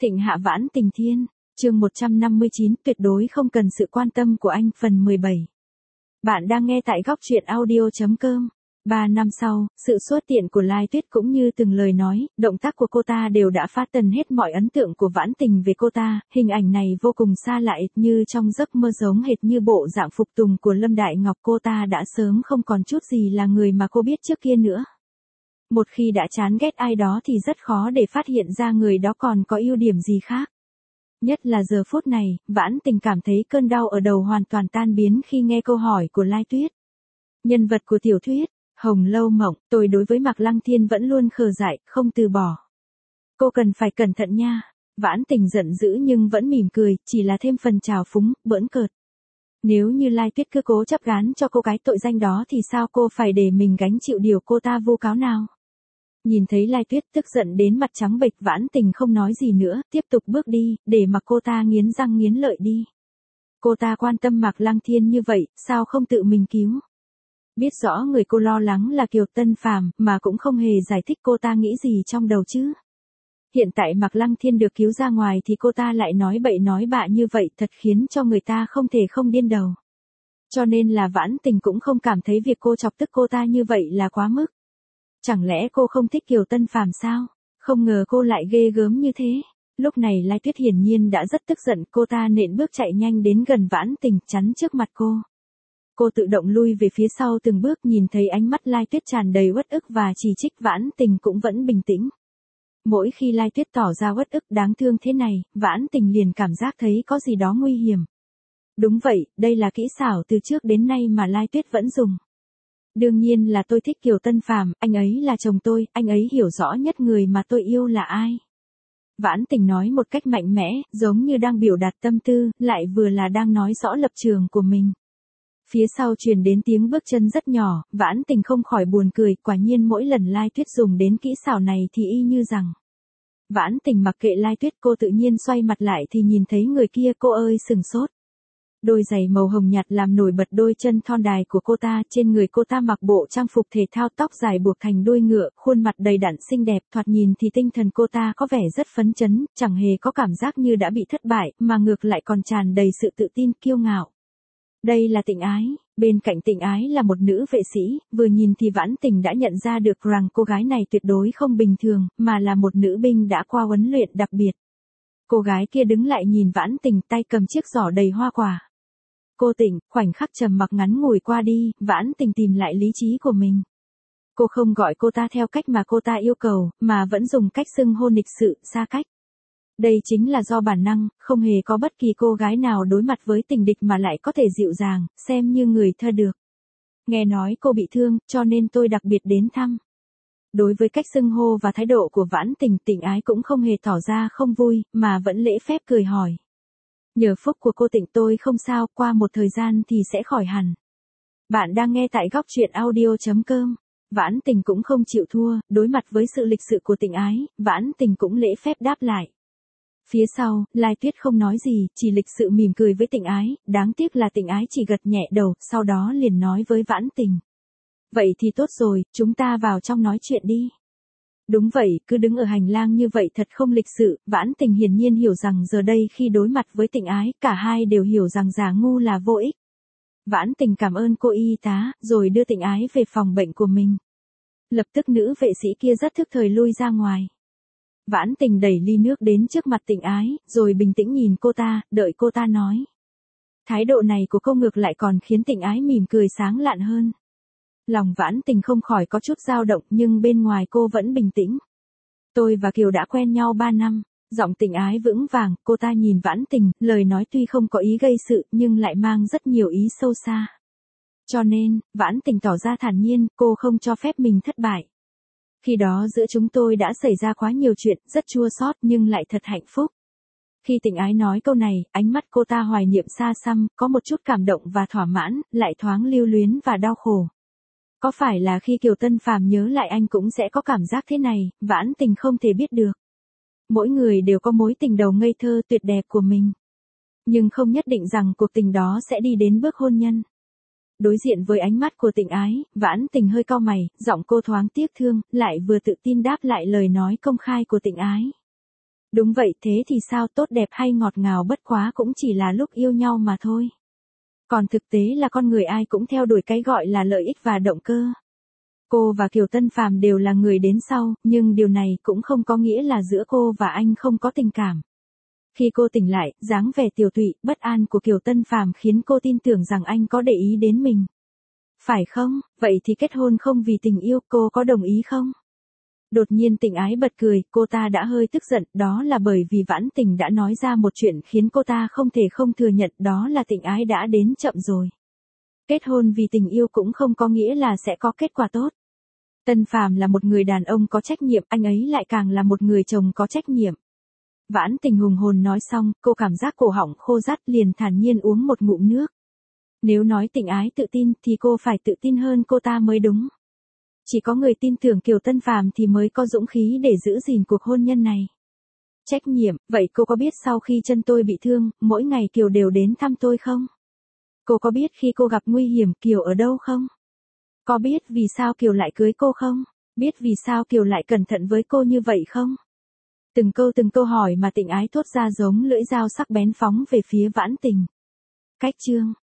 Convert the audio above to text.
Thịnh hạ vãn tình thiên, chương 159, tuyệt đối không cần sự quan tâm của anh, phần 17. Bạn đang nghe tại góc truyện audio.com. 3 năm sau, sự xuất hiện của Lai Tuyết cũng như từng lời nói, động tác của cô ta đều đã phá tan hết mọi ấn tượng của Vãn Tình về cô ta, hình ảnh này vô cùng xa lạ như trong giấc mơ, giống hệt như bộ dạng phục tùng của Lâm Đại Ngọc. Cô ta đã sớm không còn chút gì là người mà cô biết trước kia nữa. Một khi đã chán ghét ai đó thì rất khó để phát hiện ra người đó còn có ưu điểm gì khác. Nhất là giờ phút này, Vãn Tình cảm thấy cơn đau ở đầu hoàn toàn tan biến khi nghe câu hỏi của Lai Tuyết. Nhân vật của tiểu thuyết Hồng Lâu Mộng, tôi đối với Mạc Lăng Thiên vẫn luôn khờ dại, không từ bỏ. Cô cần phải cẩn thận nha. Vãn Tình giận dữ nhưng vẫn mỉm cười, chỉ là thêm phần trào phúng, bỡn cợt. Nếu như Lai Tuyết cứ cố chấp gán cho cô cái tội danh đó thì sao cô phải để mình gánh chịu điều cô ta vu cáo nào? Nhìn thấy Lai Tuyết tức giận đến mặt trắng bệch, Vãn Tình không nói gì nữa, tiếp tục bước đi, để mặc cô ta nghiến răng nghiến lợi đi. Cô ta quan tâm Mạc Lăng Thiên như vậy, sao không tự mình cứu? Biết rõ người cô lo lắng là Kiều Tân Phàm, mà cũng không hề giải thích cô ta nghĩ gì trong đầu chứ. Hiện tại Mạc Lăng Thiên được cứu ra ngoài thì cô ta lại nói bậy nói bạ như vậy, thật khiến cho người ta không thể không điên đầu. Cho nên là Vãn Tình cũng không cảm thấy việc cô chọc tức cô ta như vậy là quá mức. Chẳng lẽ cô không thích Kiều Tân Phàm sao? Không ngờ cô lại ghê gớm như thế. Lúc này Lai Tuyết hiển nhiên đã rất tức giận, cô ta nện bước chạy nhanh đến gần Vãn Tình, chắn trước mặt cô. Cô tự động lui về phía sau từng bước, nhìn thấy ánh mắt Lai Tuyết tràn đầy uất ức và chỉ trích, Vãn Tình cũng vẫn bình tĩnh. Mỗi khi Lai Tuyết tỏ ra uất ức đáng thương thế này, Vãn Tình liền cảm giác thấy có gì đó nguy hiểm. Đúng vậy, đây là kỹ xảo từ trước đến nay mà Lai Tuyết vẫn dùng. Đương nhiên là tôi thích Kiều Tân Phàm, anh ấy là chồng tôi, anh ấy hiểu rõ nhất người mà tôi yêu là ai. Vãn Tình nói một cách mạnh mẽ, giống như đang biểu đạt tâm tư, lại vừa là đang nói rõ lập trường của mình. Phía sau truyền đến tiếng bước chân rất nhỏ, Vãn Tình không khỏi buồn cười, quả nhiên mỗi lần Lai Tuyết dùng đến kỹ xảo này thì y như rằng. Vãn Tình mặc kệ Lai Tuyết, cô tự nhiên xoay mặt lại thì nhìn thấy người kia, cô ơi sừng sốt. Đôi giày màu hồng nhạt làm nổi bật đôi chân thon dài của cô ta, trên người cô ta mặc bộ trang phục thể thao, tóc dài buộc thành đuôi ngựa, khuôn mặt đầy đặn xinh đẹp, thoạt nhìn thì tinh thần cô ta có vẻ rất phấn chấn, chẳng hề có cảm giác như đã bị thất bại, mà ngược lại còn tràn đầy sự tự tin, kiêu ngạo. Đây là Tịnh Ái, bên cạnh Tịnh Ái là một nữ vệ sĩ, vừa nhìn thì Vãn Tình đã nhận ra được rằng cô gái này tuyệt đối không bình thường, mà là một nữ binh đã qua huấn luyện đặc biệt. Cô gái kia đứng lại nhìn Vãn Tình, tay cầm chiếc giỏ đầy hoa quả. Cô Tịnh, khoảnh khắc trầm mặc ngắn ngủi qua đi, Vãn Tình tìm lại lý trí của mình. Cô không gọi cô ta theo cách mà cô ta yêu cầu, mà vẫn dùng cách xưng hô lịch sự, xa cách. Đây chính là do bản năng, không hề có bất kỳ cô gái nào đối mặt với tình địch mà lại có thể dịu dàng, xem như người thơ được. Nghe nói cô bị thương, cho nên tôi đặc biệt đến thăm. Đối với cách xưng hô và thái độ của Vãn Tình, Tịnh Ái cũng không hề tỏ ra không vui, mà vẫn lễ phép cười hỏi. Nhờ phúc của cô Tịnh tôi không sao, qua một thời gian thì sẽ khỏi hẳn. Bạn đang nghe tại góc truyện audio.com. Vãn Tình cũng không chịu thua, đối mặt với sự lịch sự của Tịnh Ái, Vãn Tình cũng lễ phép đáp lại. Phía sau, Lai Tuyết không nói gì, chỉ lịch sự mỉm cười với Tịnh Ái, đáng tiếc là Tịnh Ái chỉ gật nhẹ đầu, sau đó liền nói với Vãn Tình. Vậy thì tốt rồi, chúng ta vào trong nói chuyện đi. Đúng vậy, cứ đứng ở hành lang như vậy thật không lịch sự, Vãn Tình hiển nhiên hiểu rằng giờ đây khi đối mặt với Tịnh Ái, cả hai đều hiểu rằng giả ngu là vô ích. Vãn Tình cảm ơn cô y tá, rồi đưa Tịnh Ái về phòng bệnh của mình. Lập tức nữ vệ sĩ kia rất thức thời lui ra ngoài. Vãn Tình đẩy ly nước đến trước mặt Tịnh Ái, rồi bình tĩnh nhìn cô ta, đợi cô ta nói. Thái độ này của cô ngược lại còn khiến Tịnh Ái mỉm cười sáng lạn hơn. Lòng Vãn Tình không khỏi có chút dao động, nhưng bên ngoài cô vẫn bình tĩnh. Tôi và Kiều đã quen nhau 3 năm, giọng Tịnh Ái vững vàng, cô ta nhìn Vãn Tình, lời nói tuy không có ý gây sự nhưng lại mang rất nhiều ý sâu xa. Cho nên, Vãn Tình tỏ ra thản nhiên, cô không cho phép mình thất bại. Khi đó giữa chúng tôi đã xảy ra quá nhiều chuyện, rất chua xót nhưng lại thật hạnh phúc. Khi Tịnh Ái nói câu này, ánh mắt cô ta hoài niệm xa xăm, có một chút cảm động và thỏa mãn, lại thoáng lưu luyến và đau khổ. Có phải là khi Kiều Tân Phàm nhớ lại anh cũng sẽ có cảm giác thế này, Vãn Tình không thể biết được. Mỗi người đều có mối tình đầu ngây thơ tuyệt đẹp của mình. Nhưng không nhất định rằng cuộc tình đó sẽ đi đến bước hôn nhân. Đối diện với ánh mắt của Tịnh Ái, Vãn Tình hơi cau mày, giọng cô thoáng tiếc thương, lại vừa tự tin đáp lại lời nói công khai của Tịnh Ái. Đúng vậy, thế thì sao, tốt đẹp hay ngọt ngào bất quá cũng chỉ là lúc yêu nhau mà thôi. Còn thực tế là con người ai cũng theo đuổi cái gọi là lợi ích và động cơ. Cô và Kiều Tân Phàm đều là người đến sau, nhưng điều này cũng không có nghĩa là giữa cô và anh không có tình cảm. Khi cô tỉnh lại, dáng vẻ tiều tụy, bất an của Kiều Tân Phàm khiến cô tin tưởng rằng anh có để ý đến mình. Phải không? Vậy thì kết hôn không vì tình yêu, cô có đồng ý không? Đột nhiên Tịnh Ái bật cười, cô ta đã hơi tức giận, đó là bởi vì Vãn Tình đã nói ra một chuyện khiến cô ta không thể không thừa nhận, đó là Tịnh Ái đã đến chậm rồi. Kết hôn vì tình yêu cũng không có nghĩa là sẽ có kết quả tốt. Tân Phàm là một người đàn ông có trách nhiệm, anh ấy lại càng là một người chồng có trách nhiệm. Vãn Tình hùng hồn nói xong, cô cảm giác cổ họng khô rát liền thản nhiên uống một ngụm nước. Nếu nói Tịnh Ái tự tin thì cô phải tự tin hơn cô ta mới đúng. Chỉ có người tin tưởng Kiều Tân Phàm thì mới có dũng khí để giữ gìn cuộc hôn nhân này. Trách nhiệm, vậy cô có biết sau khi chân tôi bị thương, mỗi ngày Kiều đều đến thăm tôi không? Cô có biết khi cô gặp nguy hiểm Kiều ở đâu không? Có biết vì sao Kiều lại cưới cô không? Biết vì sao Kiều lại cẩn thận với cô như vậy không? Từng câu hỏi mà Tịnh Ái thốt ra giống lưỡi dao sắc bén phóng về phía Vãn Tình. Cách chương